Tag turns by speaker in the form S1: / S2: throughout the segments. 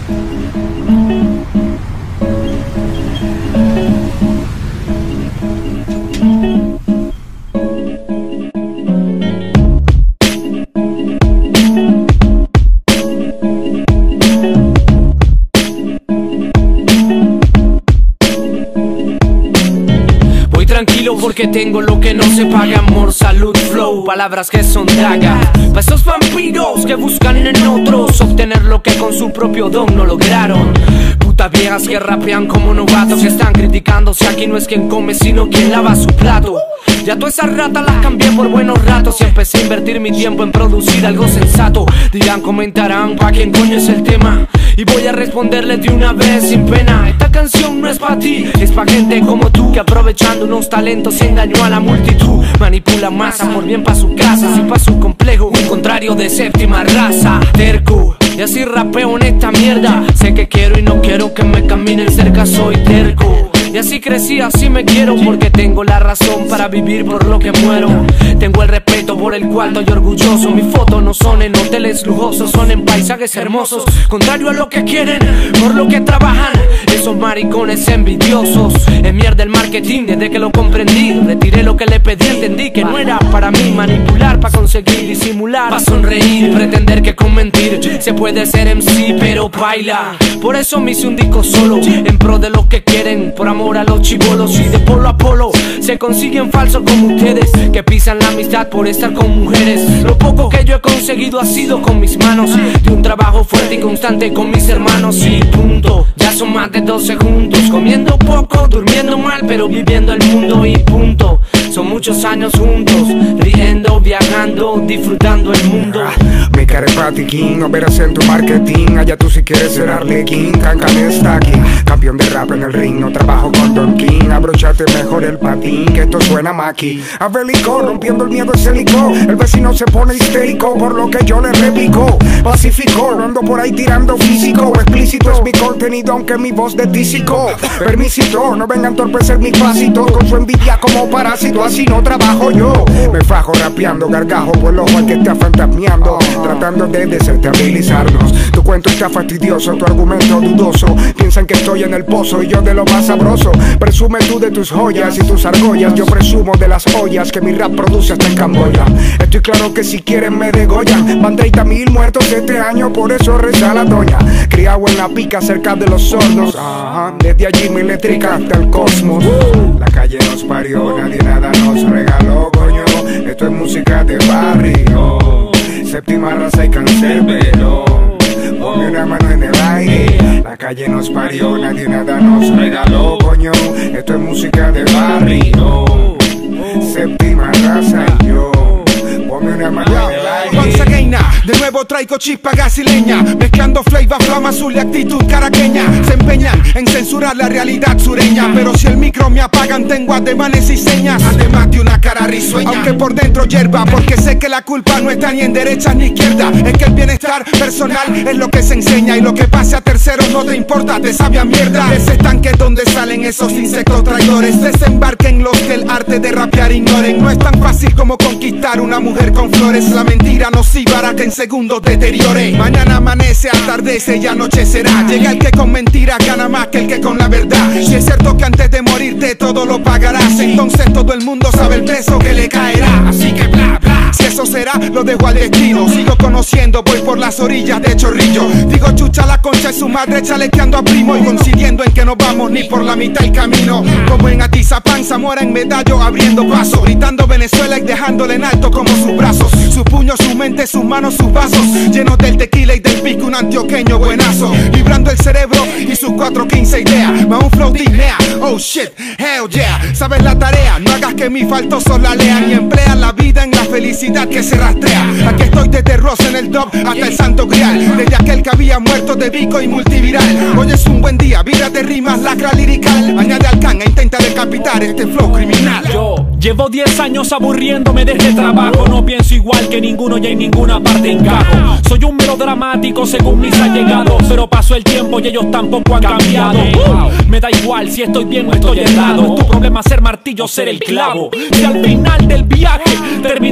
S1: Tranquilo porque tengo lo que no se paga: amor, salud, flow, palabras que son daga. Pa' esos vampiros que buscan en otros obtener lo que con su propio don no lograron. Putas viejas que rapean como novatos, que están criticando si aquí no es quien come sino quien lava su plato. Ya todas esas ratas las cambié por buenos ratos y empecé a invertir mi tiempo en producir algo sensato. Dirán, comentarán, ¿pa' quién coño es el tema? Y voy a responderles de una vez sin pena: esta canción no es pa' ti, es pa' gente como tú, que aprovechando unos talentos se engañó a la multitud. Manipula masa por bien pa' su casa, y pa' su complejo, un contrario de séptima raza. Terco, y así rapeo en esta mierda. Sé que quiero y no quiero que me caminen cerca, soy terco. Y así crecí, así me quiero, porque tengo la razón para vivir por lo que muero. Tengo el respeto por el cual estoy orgulloso. Mis fotos no son en hoteles lujosos, son en paisajes hermosos. Contrario a lo que quieren, por lo que trabajan esos maricones envidiosos. Es mierda el marketing desde que lo comprendí. Retiré lo que le pedí, entendí que no era para mí manipular, para conseguir disimular, para sonreír, pretender que con mentir se puede ser MC pero baila. Por eso me hice un disco solo, en pro de lo que quieren, por amor a los chibolos. Y de polo a polo se consiguen falsos como ustedes, que pisan la amistad por estar con mujeres. Lo poco que yo he conseguido ha sido con mis manos, de un trabajo fuerte y constante con mis hermanos. Y punto, ya son más de 12 juntos, comiendo poco, durmiendo mal, pero viviendo el mundo. Y punto, son muchos años juntos, riendo, viajando, disfrutando el mundo.
S2: Mi cara es patiquín, no verás en tu marketing. Allá tú si quieres ser Arlequín, Cancan está aquí, campeón de rap en el ring, no trabajo con Don King. Abrochate mejor el patín, que esto suena maqui. Abelico, rompiendo el miedo escénico. El vecino se pone histérico por lo que yo le repico. Pacífico, no ando por ahí tirando físico. Explícito es mi contenido, aunque mi voz de tísico. Permisito, no vengan a entorpecer mis pasitos con su envidia como parásito, así no trabajo yo. Me fajo rapeando, gargajo por el ojo al que está fantasmeando, tratando de desestabilizarnos. Tu cuento está fastidioso, tu argumento dudoso. Piensan que estoy en el pozo y yo de lo más sabroso. Presume tú de tus joyas y tus argollas, yo presumo de las ollas que mi rap produce hasta en Camboya. Estoy claro que si quieren me degollan. Van 30.000 muertos este año, por eso reza la doña. Criado en la pica cerca de los sordos, desde allí mi eléctrica hasta el cosmos. La calle nos parió, nadie nada nos regaló, coño. Esto es música de barrio, séptima raza y cancerbero. Ponme una mano en el aire. La calle nos parió, nadie nada nos regaló, coño. Esto es música de barrio, séptima raza y yo. Ponme una mano en el aire.
S3: Once again, de nuevo traigo chispa gasileña, mezclando flavor, flama azul y actitud caraqueña. Se empeñan en censurar la realidad sureña, pero si el micro me apagan tengo ademanes y señas, además de una cara risueña. Aunque por dentro hierba, porque sé que la culpa no está ni en derecha ni izquierda. Es que el bienestar personal es lo que se enseña, y lo que pase a terceros no te importa, te sabe a mierda. Ese estanque donde salen esos insectos traidores, desembarquen los que el arte de rapear ignoren. No es tan fácil como conquistar una mujer con flores. La mentira nociva hará que en segundos deteriore. Mañana amanece, atardece y anochecerá. Llega el que con mentiras gana más que el que con la verdad. Si es cierto que antes de morirte todo lo pagarás, entonces todo el mundo sabe el precio que le caerá. Así que bla bla, si eso será lo dejo al destino. Sigo conociendo, voy por las orillas de Chorrillo. Digo chucha la concha y su madre chalequeando a primo, y coincidiendo en que no vamos ni por la mitad del camino. Como en Atizapán, Zamora en Medallo abriendo paso, gritando Venezuela y dejándole en alto como sus brazos. Su puño, su mente, sus manos, sus vasos, llenos del tequila y del pico, un antioqueño buenazo, librando el cerebro y sus 415 ideas, más un flow dinea. Oh shit, hell yeah, sabes la tarea, no hagas que mis faltosos la lean, y emplea la vida en la felicidad que se rastrea. Aquí estoy desde Rosa en el top hasta el Santo Grial, desde aquel que había muerto de bico y multiviral. Hoy es un buen día, vida de rimas, lacra lirical, añade al can e intenta decapitar este flow criminal.
S4: Yo llevo 10 años aburriéndome de este trabajo, no pienso igual que ninguno y en ninguna parte encajo. Soy un melodramático según mis allegados, pero pasó el tiempo y ellos tampoco han cambiado. Me da igual si estoy bien o estoy errado, es tu problema ser martillo, ser el clavo. Si al final del viaje terminarás en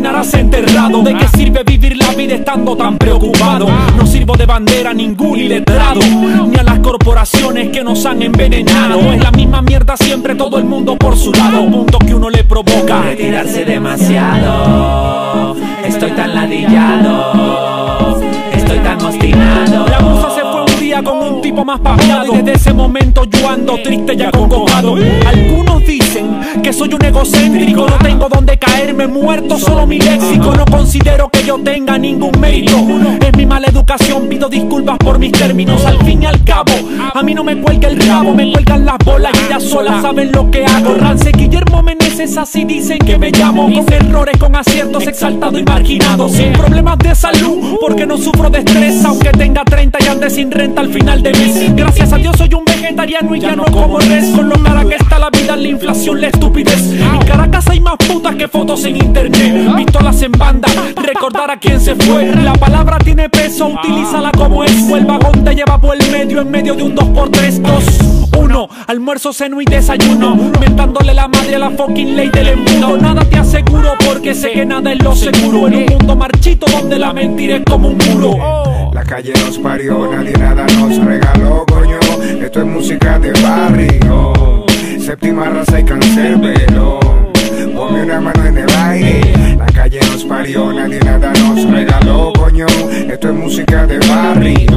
S4: enterrado. ¿De qué sirve vivir la vida estando tan preocupado? No sirvo de bandera a ningún iletrado, ni a las corporaciones que nos han envenenado. Es la misma mierda siempre, todo el mundo por su lado. Punto que uno le provoca
S1: retirarse demasiado. Estoy tan ladillado, estoy tan obstinado.
S4: La musa se fue un día con un tipo más paviado, y desde ese momento yo ando triste y acongojado. Algunos dicen que soy un egocéntrico, no tengo donde caerme muerto, solo mi léxico. No considero que yo tenga ningún mérito, es mi mala educación, pido disculpas por mis términos. Al fin y al cabo, a mí no me cuelga el rabo, me cuelgan las bolas y ellas solas saben lo que hago. Rance Guillermo Meneses, así dicen que me llamo. Con errores, con aciertos, exaltado y marginado, sin problemas de salud, porque no sufro de estrés, aunque tenga 30 y ande sin renta al final de mes. Gracias a Dios soy un vegetariano y ya no como res. Con lo cara que está la vida, la inflación, la estupidez. En Caracas hay más putas que fotos en internet, pistolas en banda, recordar a quién se fue. La palabra tiene peso, utilízala como es. O el vagón te lleva por el medio, en medio de un 2x3, 2, 1. Almuerzo, ceno y desayuno, mentándole la madre a la fucking ley del embudo. Nada te aseguro porque sé que nada es lo seguro, en un mundo marchito donde la mentira es como un muro.
S2: La calle nos parió, nadie nada nos regaló, coño. Esto es música de barrio, séptima raza y cancerbero. Ponme una mano en el aire. La calle nos parió, nadie nada nos regaló, coño. Esto es música de barrio,